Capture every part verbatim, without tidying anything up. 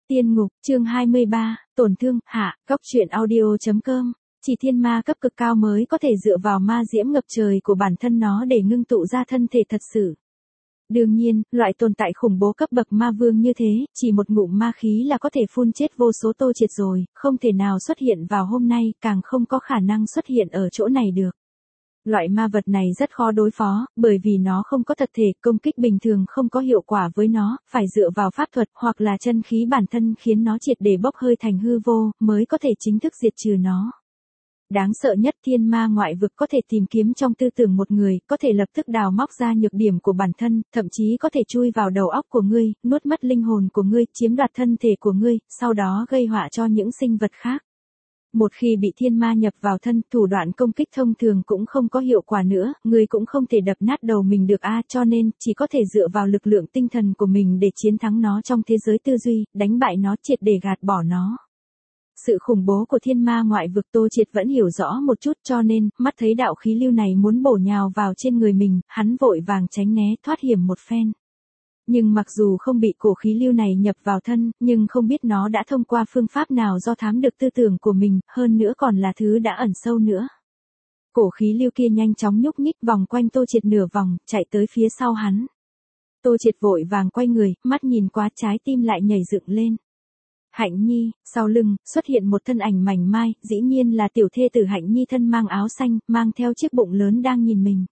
Tiên ngục, chương hai mươi ba, tổn thương, hạ, góc truyện audio.com. Chỉ thiên ma cấp cực cao mới có thể dựa vào ma diễm ngập trời của bản thân nó để ngưng tụ ra thân thể thật sự. Đương nhiên, loại tồn tại khủng bố cấp bậc ma vương như thế, chỉ một ngụm ma khí là có thể phun chết vô số Tô Triệt rồi, không thể nào xuất hiện vào hôm nay, càng không có khả năng xuất hiện ở chỗ này được. Loại ma vật này rất khó đối phó, bởi vì nó không có thật thể, công kích bình thường không có hiệu quả với nó, phải dựa vào pháp thuật hoặc là chân khí bản thân khiến nó triệt để bốc hơi thành hư vô, mới có thể chính thức diệt trừ nó. Đáng sợ nhất thiên ma ngoại vực có thể tìm kiếm trong tư tưởng một người, có thể lập tức đào móc ra nhược điểm của bản thân, thậm chí có thể chui vào đầu óc của ngươi, nuốt mất linh hồn của ngươi, chiếm đoạt thân thể của ngươi, sau đó gây họa cho những sinh vật khác. Một khi bị thiên ma nhập vào thân, thủ đoạn công kích thông thường cũng không có hiệu quả nữa, người cũng không thể đập nát đầu mình được a, cho nên chỉ có thể dựa vào lực lượng tinh thần của mình để chiến thắng nó trong thế giới tư duy, đánh bại nó triệt để gạt bỏ nó. Sự khủng bố của thiên ma ngoại vực Tô Triệt vẫn hiểu rõ một chút, cho nên, mắt thấy đạo khí lưu này muốn bổ nhào vào trên người mình, hắn vội vàng tránh né thoát hiểm một phen. Nhưng mặc dù không bị cổ khí lưu này nhập vào thân, nhưng không biết nó đã thông qua phương pháp nào do thám được tư tưởng của mình, hơn nữa còn là thứ đã ẩn sâu nữa. Cổ khí lưu kia nhanh chóng nhúc nhích vòng quanh Tô Triệt nửa vòng, chạy tới phía sau hắn. Tô Triệt vội vàng quay người, mắt nhìn qua trái tim lại nhảy dựng lên. Hạnh Nhi, sau lưng, xuất hiện một thân ảnh mảnh mai, dĩ nhiên là tiểu thê tử Hạnh Nhi thân mang áo xanh, mang theo chiếc bụng lớn đang nhìn mình.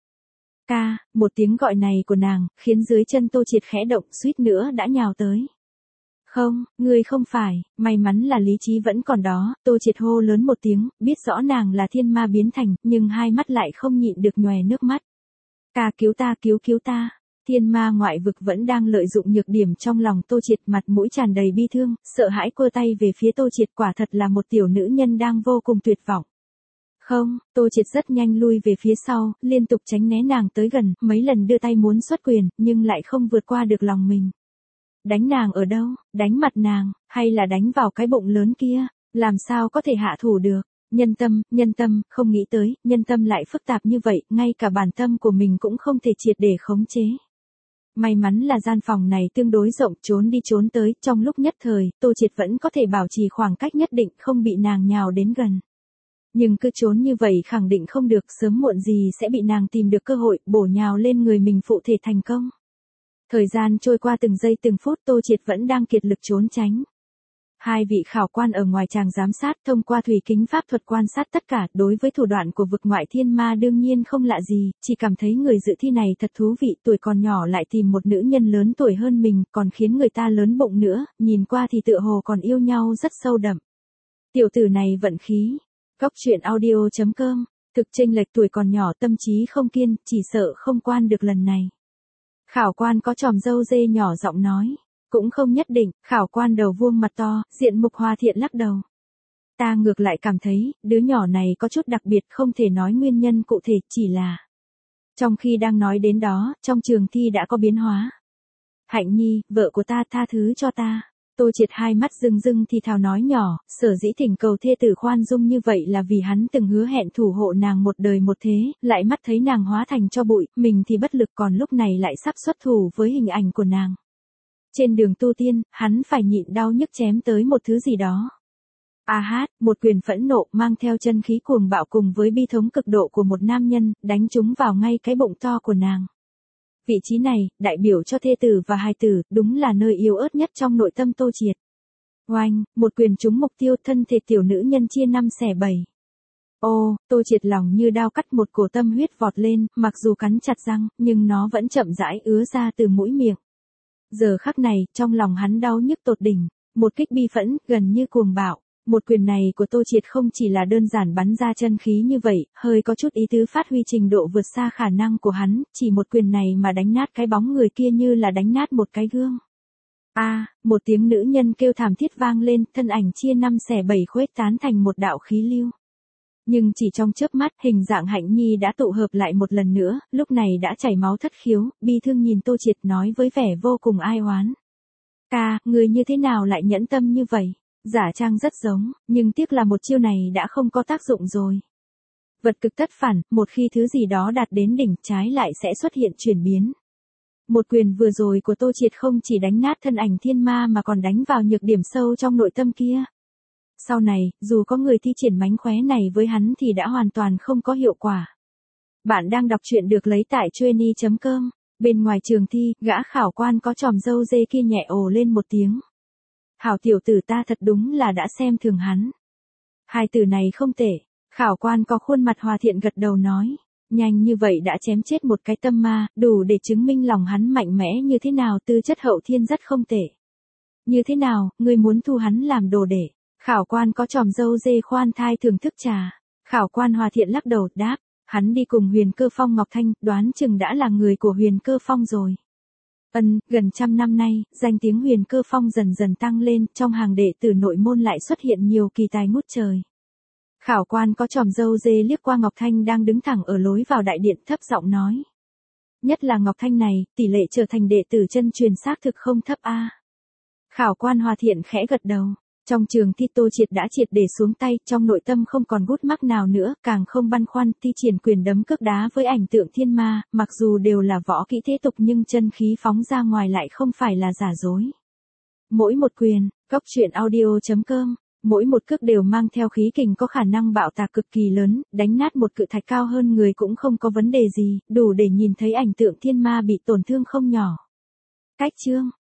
Ca, một tiếng gọi này của nàng, khiến dưới chân Tô Triệt khẽ động, suýt nữa đã nhào tới. Không, ngươi không phải, may mắn là lý trí vẫn còn đó, Tô Triệt hô lớn một tiếng, biết rõ nàng là thiên ma biến thành, nhưng hai mắt lại không nhịn được nhòe nước mắt. Ca cứu ta, cứu cứu ta. Thiên ma ngoại vực vẫn đang lợi dụng nhược điểm trong lòng Tô Triệt, mặt mũi tràn đầy bi thương, sợ hãi quơ tay về phía Tô Triệt, quả thật là một tiểu nữ nhân đang vô cùng tuyệt vọng. Không, Tô Triệt rất nhanh lui về phía sau, liên tục tránh né nàng tới gần, mấy lần đưa tay muốn xuất quyền, nhưng lại không vượt qua được lòng mình. Đánh nàng ở đâu, đánh mặt nàng, hay là đánh vào cái bụng lớn kia, làm sao có thể hạ thủ được. Nhân tâm, nhân tâm, không nghĩ tới, nhân tâm lại phức tạp như vậy, ngay cả bản tâm của mình cũng không thể triệt để khống chế. May mắn là gian phòng này tương đối rộng, trốn đi trốn tới, trong lúc nhất thời, Tô Triệt vẫn có thể bảo trì khoảng cách nhất định, không bị nàng nhào đến gần. Nhưng cứ trốn như vậy khẳng định không được, sớm muộn gì sẽ bị nàng tìm được cơ hội, bổ nhào lên người mình phụ thể thành công. Thời gian trôi qua từng giây từng phút, Tô Triệt vẫn đang kiệt lực trốn tránh. Hai vị khảo quan ở ngoài tràng giám sát thông qua thủy kính pháp thuật quan sát tất cả, đối với thủ đoạn của vực ngoại thiên ma đương nhiên không lạ gì, chỉ cảm thấy người dự thi này thật thú vị, tuổi còn nhỏ lại tìm một nữ nhân lớn tuổi hơn mình, còn khiến người ta lớn bụng nữa, nhìn qua thì tựa hồ còn yêu nhau rất sâu đậm. Tiểu tử này vận khí. Góc truyện audio.com, thực chênh lệch tuổi còn nhỏ, tâm trí không kiên, chỉ sợ không quan được lần này. Khảo quan có tròm râu dê nhỏ giọng nói. Cũng không nhất định, khảo quan đầu vuông mặt to, diện mục hòa thiện lắc đầu. Ta ngược lại cảm thấy, đứa nhỏ này có chút đặc biệt, không thể nói nguyên nhân cụ thể, chỉ là. Trong khi đang nói đến đó, trong trường thi đã có biến hóa. Hạnh Nhi, vợ của ta, tha thứ cho ta. Tô Triệt hai mắt rưng rưng thì thào nói nhỏ, sở dĩ thỉnh cầu thê tử khoan dung như vậy là vì hắn từng hứa hẹn thủ hộ nàng một đời một thế, lại mắt thấy nàng hóa thành cho bụi, mình thì bất lực, còn lúc này lại sắp xuất thủ với hình ảnh của nàng. Trên đường tu tiên, hắn phải nhịn đau nhức chém tới một thứ gì đó. A hát, một quyền phẫn nộ mang theo chân khí cuồng bạo cùng với bi thống cực độ của một nam nhân, đánh trúng vào ngay cái bụng to của nàng. Vị trí này, đại biểu cho thê tử và hài tử, đúng là nơi yếu ớt nhất trong nội tâm Tô Triệt. Oanh, một quyền trúng mục tiêu, thân thể tiểu nữ nhân chia năm xẻ bảy. Ô, Tô Triệt lòng như đao cắt, một cổ tâm huyết vọt lên, mặc dù cắn chặt răng, nhưng nó vẫn chậm rãi ứa ra từ mũi miệng. Giờ khắc này, trong lòng hắn đau nhức tột đỉnh, một kích bi phẫn, gần như cuồng bạo. Một quyền này của Tô Triệt không chỉ là đơn giản bắn ra chân khí như vậy, hơi có chút ý tứ phát huy trình độ vượt xa khả năng của hắn, chỉ một quyền này mà đánh nát cái bóng người kia như là đánh nát một cái gương. A, à, một tiếng nữ nhân kêu thảm thiết vang lên, thân ảnh chia năm xẻ bảy khuếch tán thành một đạo khí lưu. Nhưng chỉ trong chớp mắt, hình dạng Hạnh Nhi đã tụ hợp lại một lần nữa, lúc này đã chảy máu thất khiếu, bi thương nhìn Tô Triệt nói với vẻ vô cùng ai oán. Ca, người như thế nào lại nhẫn tâm như vậy? Giả trang rất giống, nhưng tiếc là một chiêu này đã không có tác dụng rồi. Vật cực tất phản, một khi thứ gì đó đạt đến đỉnh trái lại sẽ xuất hiện chuyển biến. Một quyền vừa rồi của Tô Triệt không chỉ đánh nát thân ảnh thiên ma mà còn đánh vào nhược điểm sâu trong nội tâm kia. Sau này, dù có người thi triển mánh khóe này với hắn thì đã hoàn toàn không có hiệu quả. Bạn đang đọc truyện được lấy tại chuyenny chấm com. Bên ngoài trường thi, gã khảo quan có chòm râu dê kia nhẹ ồ lên một tiếng. Hảo tiểu tử ta thật đúng là đã xem thường hắn. Hai từ này không tệ. Khảo quan có khuôn mặt hòa thiện gật đầu nói. Nhanh như vậy đã chém chết một cái tâm ma, đủ để chứng minh lòng hắn mạnh mẽ như thế nào, tư chất hậu thiên rất không tệ. Như thế nào, ngươi muốn thu hắn làm đồ để? Khảo quan có chòm râu dê khoan thai thưởng thức trà. Khảo quan hòa thiện lắc đầu đáp. Hắn đi cùng Huyền Cơ Phong Ngọc Thanh, đoán chừng đã là người của Huyền Cơ Phong rồi. Ân, gần trăm năm nay, danh tiếng Huyền Cơ Phong dần dần tăng lên, trong hàng đệ tử nội môn lại xuất hiện nhiều kỳ tài ngút trời. Khảo quan có chòm râu dê liếc qua Ngọc Thanh đang đứng thẳng ở lối vào đại điện, thấp giọng nói. Nhất là Ngọc Thanh này, tỷ lệ trở thành đệ tử chân truyền xác thực không thấp a. Khảo quan hòa thiện khẽ gật đầu. Trong trường thi Tô Triệt đã triệt để xuống tay, trong nội tâm không còn gút mắc nào nữa, càng không băn khoăn, thi triển quyền đấm cước đá với ảnh tượng thiên ma, mặc dù đều là võ kỹ thế tục nhưng chân khí phóng ra ngoài lại không phải là giả dối. Mỗi một quyền, góc truyện audio chấm com, mỗi một cước đều mang theo khí kình có khả năng bạo tạc cực kỳ lớn, đánh nát một cự thạch cao hơn người cũng không có vấn đề gì, đủ để nhìn thấy ảnh tượng thiên ma bị tổn thương không nhỏ. Cách chương